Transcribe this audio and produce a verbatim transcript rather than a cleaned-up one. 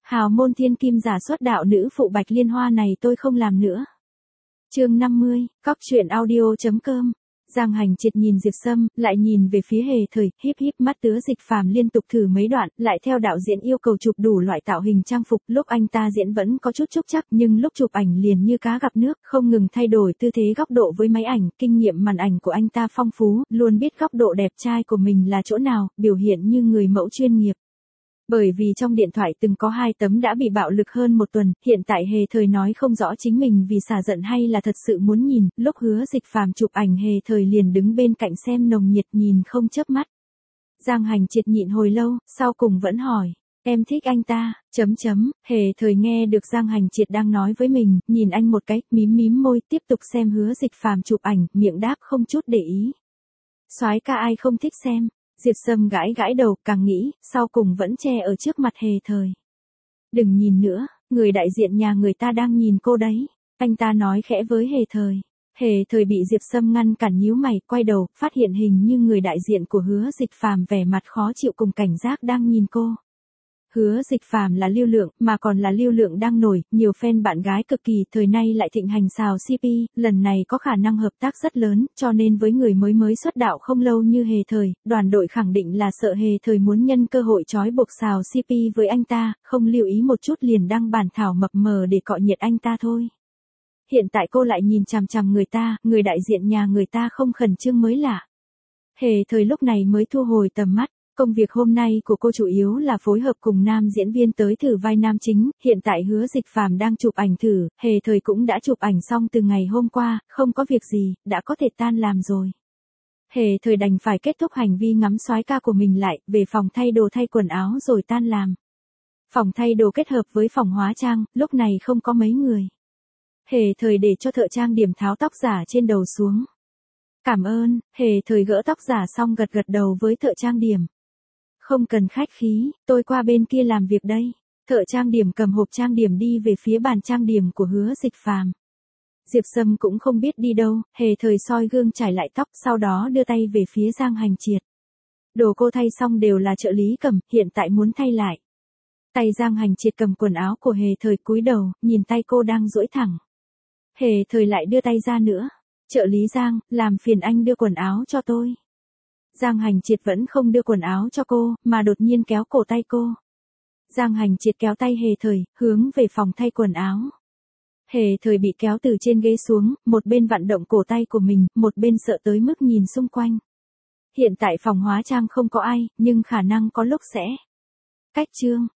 Hào môn thiên kim giả xuất đạo nữ phụ Bạch Liên Hoa này tôi không làm nữa. Chương năm mươi, cóc truyện audio chấm com. Giang Hành Triệt nhìn Diệp Sâm, lại nhìn về phía Hề Thời, híp híp mắt Tứa Dịch Phàm liên tục thử mấy đoạn, lại theo đạo diễn yêu cầu chụp đủ loại tạo hình trang phục, lúc anh ta diễn vẫn có chút trúc chắc, nhưng lúc chụp ảnh liền như cá gặp nước, không ngừng thay đổi tư thế góc độ với máy ảnh, kinh nghiệm màn ảnh của anh ta phong phú, luôn biết góc độ đẹp trai của mình là chỗ nào, biểu hiện như người mẫu chuyên nghiệp. Bởi vì trong điện thoại từng có hai tấm đã bị bạo lực hơn một tuần, hiện tại Hề Thời nói không rõ chính mình vì xả giận hay là thật sự muốn nhìn, lúc Hứa Dịch Phàm chụp ảnh Hề Thời liền đứng bên cạnh xem nồng nhiệt nhìn không chớp mắt. Giang Hành Triệt nhịn hồi lâu, sau cùng vẫn hỏi, em thích anh ta, chấm chấm, Hề Thời nghe được Giang Hành Triệt đang nói với mình, nhìn anh một cái, mím mím môi, tiếp tục xem Hứa Dịch Phàm chụp ảnh, miệng đáp không chút để ý. Soái ca ai không thích xem. Diệp Sâm gãi gãi đầu, càng nghĩ, sau cùng vẫn che ở trước mặt Hề Thời. Đừng nhìn nữa, người đại diện nhà người ta đang nhìn cô đấy. Anh ta nói khẽ với Hề Thời. Hề Thời bị Diệp Sâm ngăn cản nhíu mày, quay đầu, phát hiện hình như người đại diện của Hứa Dịch Phàm vẻ mặt khó chịu cùng cảnh giác đang nhìn cô. Hứa Dịch Phàm là Lưu Lượng, mà còn là Lưu Lượng đang nổi, nhiều fan bạn gái cực kỳ, thời nay lại thịnh hành xào xê pê, lần này có khả năng hợp tác rất lớn, cho nên với người mới mới xuất đạo không lâu như Hề Thời, đoàn đội khẳng định là sợ Hề Thời muốn nhân cơ hội trói buộc xào xê pê với anh ta, không lưu ý một chút liền đăng bản thảo mập mờ để cọ nhiệt anh ta thôi. Hiện tại cô lại nhìn chằm chằm người ta, người đại diện nhà người ta không khẩn trương mới lạ. Hề Thời lúc này mới thu hồi tầm mắt. Công việc hôm nay của cô chủ yếu là phối hợp cùng nam diễn viên tới thử vai nam chính, hiện tại Hứa Dịch Phàm đang chụp ảnh thử, Hề Thời cũng đã chụp ảnh xong từ ngày hôm qua, không có việc gì, đã có thể tan làm rồi. Hề Thời đành phải kết thúc hành vi ngắm soái ca của mình lại, về phòng thay đồ thay quần áo rồi tan làm. Phòng thay đồ kết hợp với phòng hóa trang, lúc này không có mấy người. Hề Thời để cho thợ trang điểm tháo tóc giả trên đầu xuống. Cảm ơn, Hề Thời gỡ tóc giả xong gật gật đầu với thợ trang điểm. Không cần khách khí, tôi qua bên kia làm việc đây. Thợ trang điểm cầm hộp trang điểm đi về phía bàn trang điểm của Hứa Dịch Phàm. Diệp Sâm cũng không biết đi đâu, Hề Thời soi gương trải lại tóc, sau đó đưa tay về phía Giang Hành Triệt. Đồ cô thay xong đều là trợ lý cầm, hiện tại muốn thay lại. Tay Giang Hành Triệt cầm quần áo của Hề Thời cúi đầu, nhìn tay cô đang duỗi thẳng. Hề Thời lại đưa tay ra nữa. Trợ lý Giang, làm phiền anh đưa quần áo cho tôi. Giang Hành Triệt vẫn không đưa quần áo cho cô, mà đột nhiên kéo cổ tay cô. Giang Hành Triệt kéo tay Hề Thời, hướng về phòng thay quần áo. Hề Thời bị kéo từ trên ghế xuống, một bên vặn động cổ tay của mình, một bên sợ tới mức nhìn xung quanh. Hiện tại phòng hóa trang không có ai, nhưng khả năng có lúc sẽ. Cách chương.